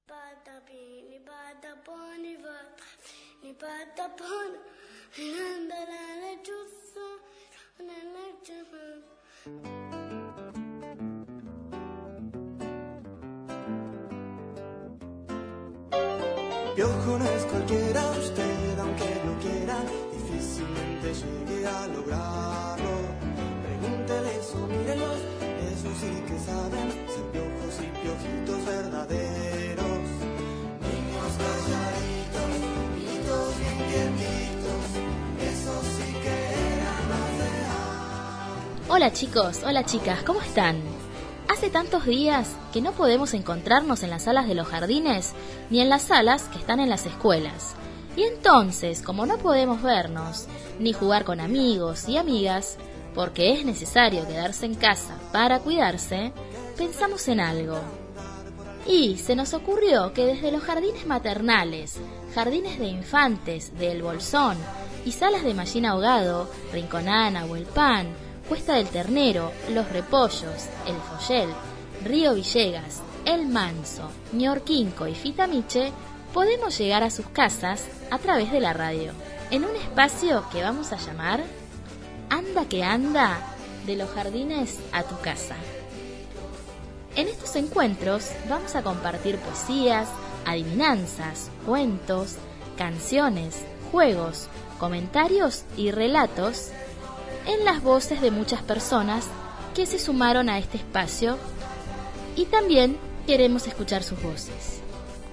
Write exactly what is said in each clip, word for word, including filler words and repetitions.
Piojo no es cualquiera, usted aunque lo quiera, difícilmente llegue a lograrlo. Pregúntele eso, mírenlos, eso sí que saben, ser piojos y piojitos verdaderos. Niños calladitos, niñitos bien quietitos, eso sí que eran más real. Hola chicos, hola chicas, ¿cómo están? Hace tantos días que no podemos encontrarnos en las salas de los jardines ni en las salas que están en las escuelas. Y entonces, como no podemos vernos ni jugar con amigos y amigas, porque es necesario quedarse en casa para cuidarse, pensamos en algo. Y se nos ocurrió que desde los jardines maternales, jardines de infantes de El Bolsón y salas de Mallín Ahogado, Rinconana, Huelpán, Cuesta del Ternero, Los Repollos, El Follel, Río Villegas, El Manso, Ñorquinco y Fitamiche, podemos llegar a sus casas a través de la radio, en un espacio que vamos a llamar Anda que Anda, de los jardines a tu casa. En estos encuentros vamos a compartir poesías, adivinanzas, cuentos, canciones, juegos, comentarios y relatos en las voces de muchas personas que se sumaron a este espacio, y también queremos escuchar sus voces.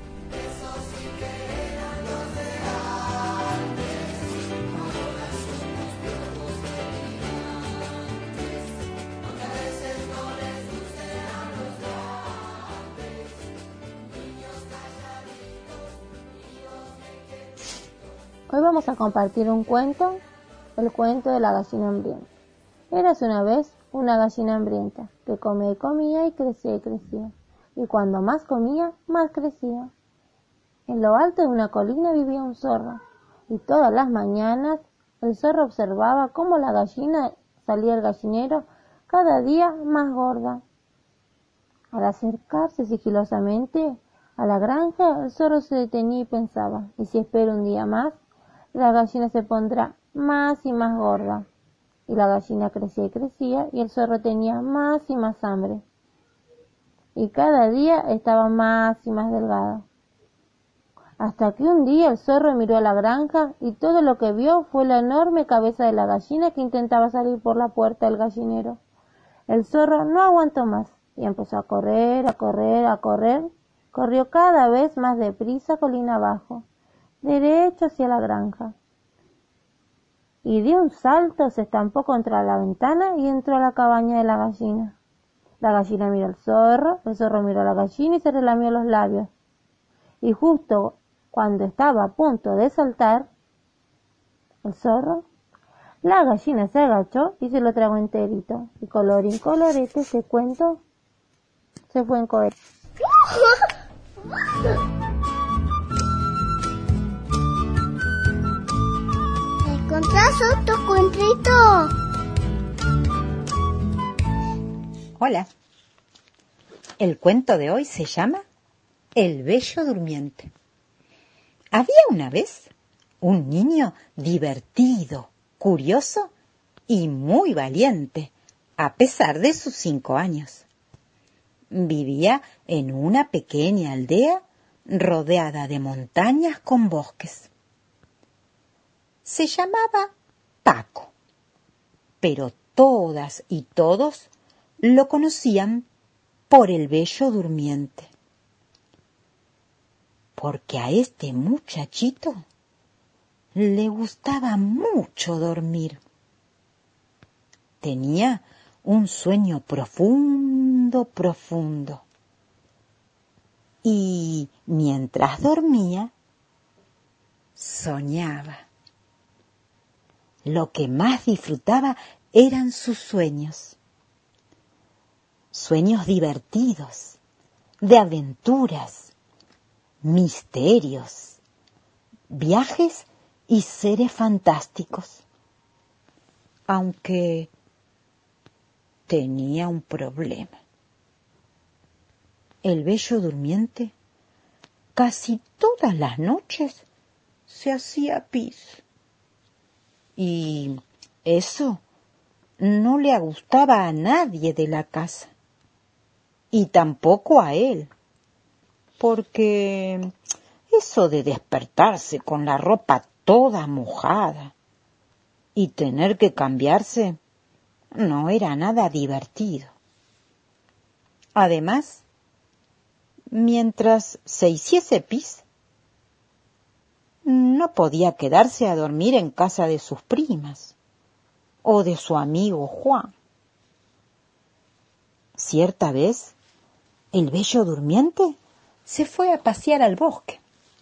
Hoy vamos a compartir un cuento, el cuento de la gallina hambrienta. Érase una vez una gallina hambrienta, que comía y comía y crecía y crecía, y cuando más comía, más crecía. En lo alto de una colina vivía un zorro, y todas las mañanas el zorro observaba cómo la gallina salía del gallinero cada día más gorda. Al acercarse sigilosamente a la granja, el zorro se detenía y pensaba, y si espero un día más, la gallina se pondrá más y más gorda. Y la gallina crecía y crecía, y el zorro tenía más y más hambre. Y cada día estaba más y más delgado. Hasta que un día el zorro miró a la granja, y todo lo que vio fue la enorme cabeza de la gallina que intentaba salir por la puerta del gallinero. El zorro no aguantó más, y empezó a correr, a correr, a correr. Corrió cada vez más deprisa colina abajo, derecho hacia la granja. Y de un salto se estampó contra la ventana y entró a la cabaña de la gallina. La gallina miró al zorro, el zorro miró a la gallina y se relamió los labios. Y justo cuando estaba a punto de saltar el zorro, la gallina se agachó y se lo tragó enterito. Y colorín colorete, ese cuento se fue en cohete. ¿Encontrás otro cuentito? Hola. El cuento de hoy se llama El Bello Durmiente. Había una vez un niño divertido, curioso y muy valiente, a pesar de sus cinco años. Vivía en una pequeña aldea rodeada de montañas con bosques. Se llamaba Paco, pero todas y todos lo conocían por el Bello Durmiente, porque a este muchachito le gustaba mucho dormir. Tenía un sueño profundo, profundo, y mientras dormía, soñaba. Lo que más disfrutaba eran sus sueños. Sueños divertidos, de aventuras, misterios, viajes y seres fantásticos. Aunque tenía un problema. El Bello Durmiente casi todas las noches se hacía pis. Y eso no le gustaba a nadie de la casa, y tampoco a él, porque eso de despertarse con la ropa toda mojada y tener que cambiarse no era nada divertido. Además, mientras se hiciese pis, no podía quedarse a dormir en casa de sus primas o de su amigo Juan. Cierta vez, el Bello Durmiente se fue a pasear al bosque.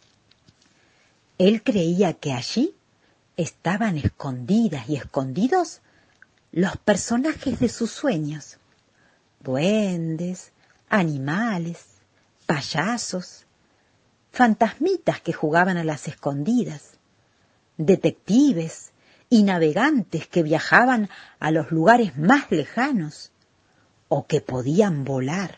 Él creía que allí estaban escondidas y escondidos los personajes de sus sueños: duendes, animales, payasos, fantasmitas que jugaban a las escondidas, detectives y navegantes que viajaban a los lugares más lejanos o que podían volar.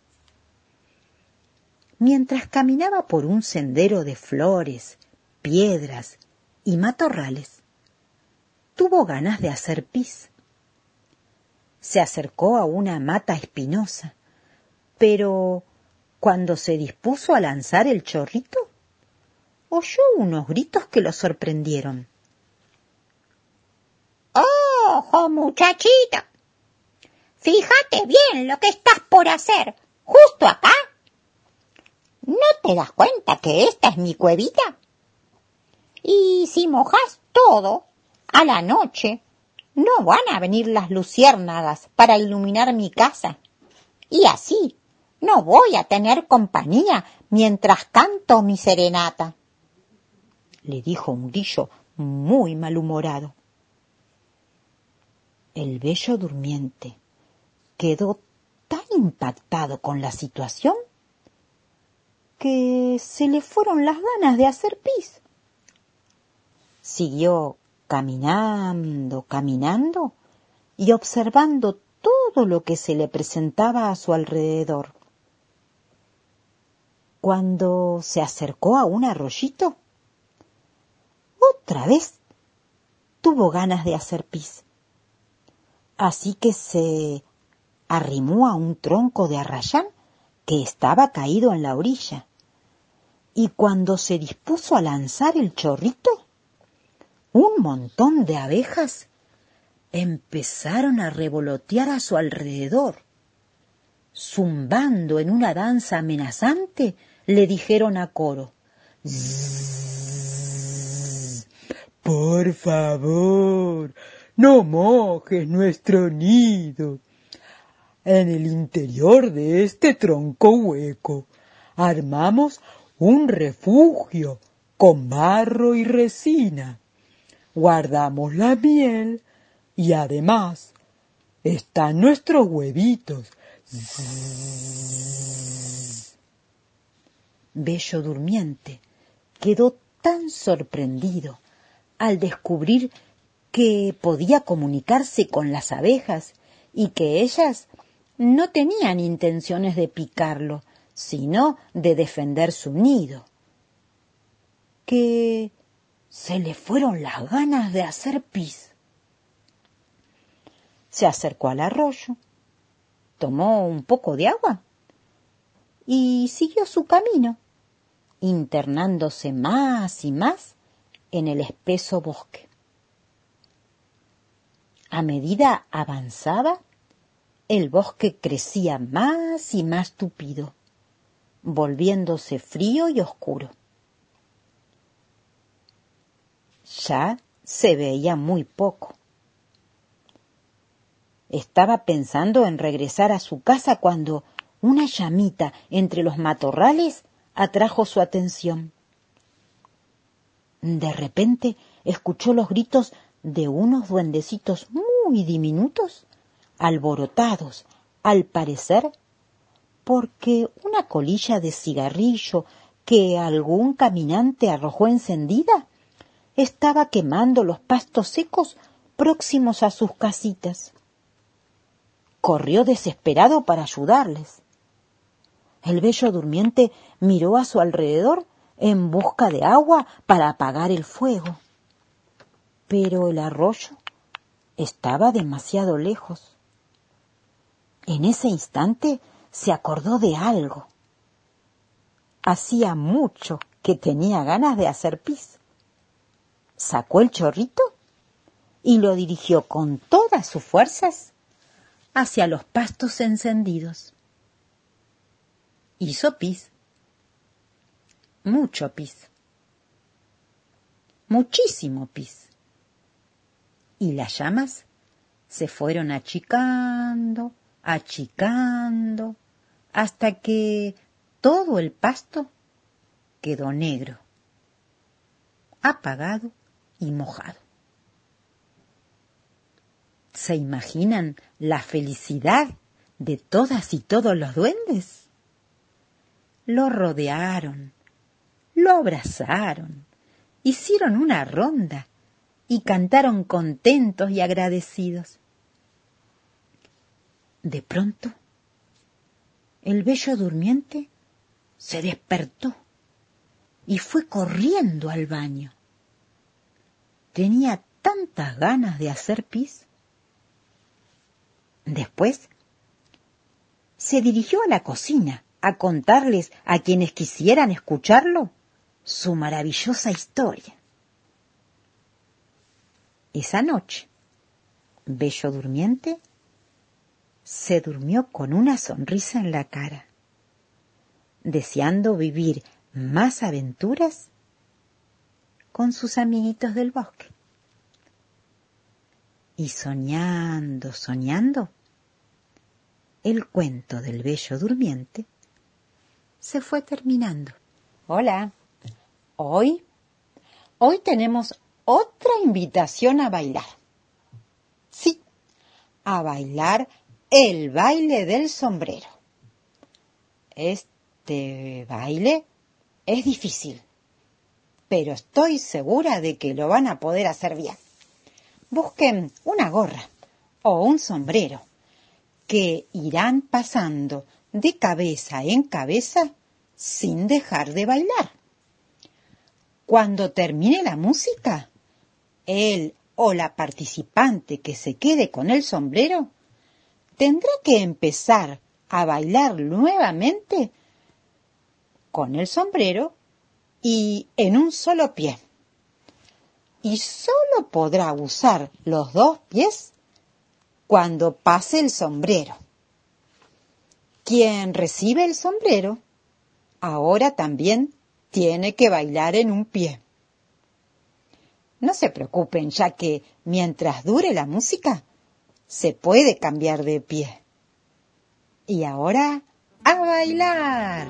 Mientras caminaba por un sendero de flores, piedras y matorrales, tuvo ganas de hacer pis. Se acercó a una mata espinosa, pero cuando se dispuso a lanzar el chorrito, oyó unos gritos que lo sorprendieron. ¡Ojo, muchachita! Fíjate bien lo que estás por hacer, justo acá. ¿No te das cuenta que esta es mi cuevita? Y si mojas todo, a la noche no van a venir las luciérnagas para iluminar mi casa. Y así no voy a tener compañía mientras canto mi serenata, le dijo un grillo muy malhumorado. El Bello Durmiente quedó tan impactado con la situación que se le fueron las ganas de hacer pis. Siguió caminando, caminando y observando todo lo que se le presentaba a su alrededor. Cuando se acercó a un arroyito, otra vez tuvo ganas de hacer pis. Así que se arrimó a un tronco de arrayán que estaba caído en la orilla, y cuando se dispuso a lanzar el chorrito, un montón de abejas empezaron a revolotear a su alrededor. Zumbando en una danza amenazante, le dijeron a coro: «Zzz, por favor, no mojes nuestro nido. En el interior de este tronco hueco armamos un refugio con barro y resina. Guardamos la miel y además están nuestros huevitos». Zzz. Bello Durmiente quedó tan sorprendido al descubrir que podía comunicarse con las abejas y que ellas no tenían intenciones de picarlo, sino de defender su nido, que se le fueron las ganas de hacer pis. Se acercó al arroyo, tomó un poco de agua y siguió su camino, internándose más y más en el espeso bosque. A medida avanzaba, el bosque crecía más y más tupido, volviéndose frío y oscuro. Ya se veía muy poco. Estaba pensando en regresar a su casa cuando una llamita entre los matorrales atrajo su atención. De repente escuchó los gritos de unos duendecitos muy diminutos, alborotados, al parecer, porque una colilla de cigarrillo que algún caminante arrojó encendida estaba quemando los pastos secos próximos a sus casitas. Corrió desesperado para ayudarles. El bello durmiente miró a su alrededor en busca de agua para apagar el fuego. Pero el arroyo estaba demasiado lejos. En ese instante se acordó de algo. Hacía mucho que tenía ganas de hacer pis. Sacó el chorrito y lo dirigió con todas sus fuerzas hacia los pastos encendidos. Hizo pis. Mucho pis. Muchísimo pis. Y las llamas se fueron achicando, achicando, hasta que todo el pasto quedó negro, apagado y mojado. ¿Se imaginan la felicidad de todas y todos los duendes? Lo rodearon, lo abrazaron, hicieron una ronda y cantaron contentos y agradecidos. De pronto, el bello durmiente se despertó y fue corriendo al baño. Tenía tantas ganas de hacer pis. Después, se dirigió a la cocina a contarles a quienes quisieran escucharlo su maravillosa historia. Esa noche, bello durmiente se durmió con una sonrisa en la cara, deseando vivir más aventuras con sus amiguitos del bosque. Y soñando, soñando, el cuento del bello durmiente se fue terminando. Hola, hoy, hoy tenemos otra invitación a bailar. Sí, a bailar el baile del sombrero. Este baile es difícil, pero estoy segura de que lo van a poder hacer bien. Busquen una gorra o un sombrero que irán pasando de cabeza en cabeza sin dejar de bailar. Cuando termine la música, él o la participante que se quede con el sombrero tendrá que empezar a bailar nuevamente con el sombrero y en un solo pie. Y solo podrá usar los dos pies cuando pase el sombrero. Quien recibe el sombrero ahora también tiene que bailar en un pie. No se preocupen, ya que mientras dure la música se puede cambiar de pie. Y ahora, ¡a bailar!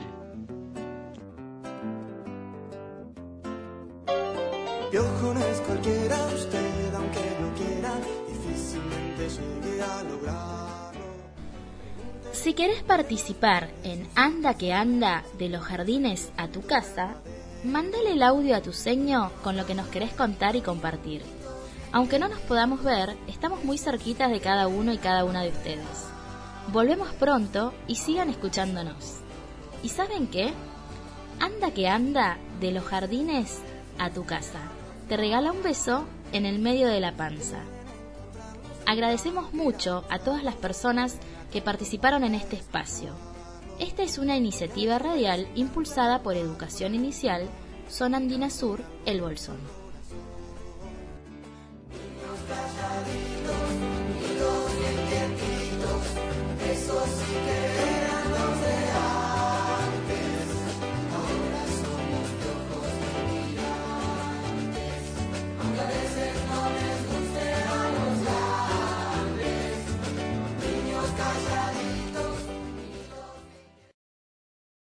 Piojo no es cualquiera, usted aunque lo quiera, difícilmente llegue a lograrlo. Si querés participar en Anda que Anda de los Jardines a tu casa, mándale el audio a tu seño con lo que nos querés contar y compartir. Aunque no nos podamos ver, estamos muy cerquitas de cada uno y cada una de ustedes. Volvemos pronto y sigan escuchándonos. ¿Y saben qué? Anda que Anda de los Jardines a tu casa. Te regala un beso en el medio de la panza. Agradecemos mucho a todas las personas que participaron en este espacio. Esta es una iniciativa radial impulsada por Educación Inicial, Zona Andina Sur, El Bolsón.